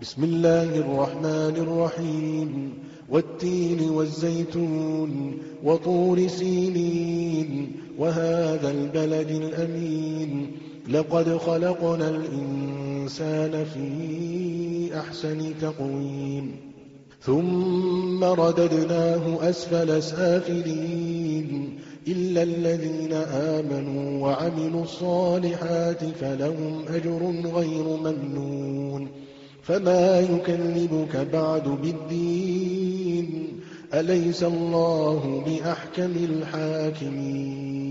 بسم الله الرحمن الرحيم والتين والزيتون وطور سينين وهذا البلد الأمين لقد خلقنا الإنسان في أحسن تقويم ثم رددناه أسفل سافلين إلا الذين آمنوا وعملوا الصالحات فلهم أجر غير ممنون فما يكذبك بعد بالدين أليس الله بأحكم الحاكمين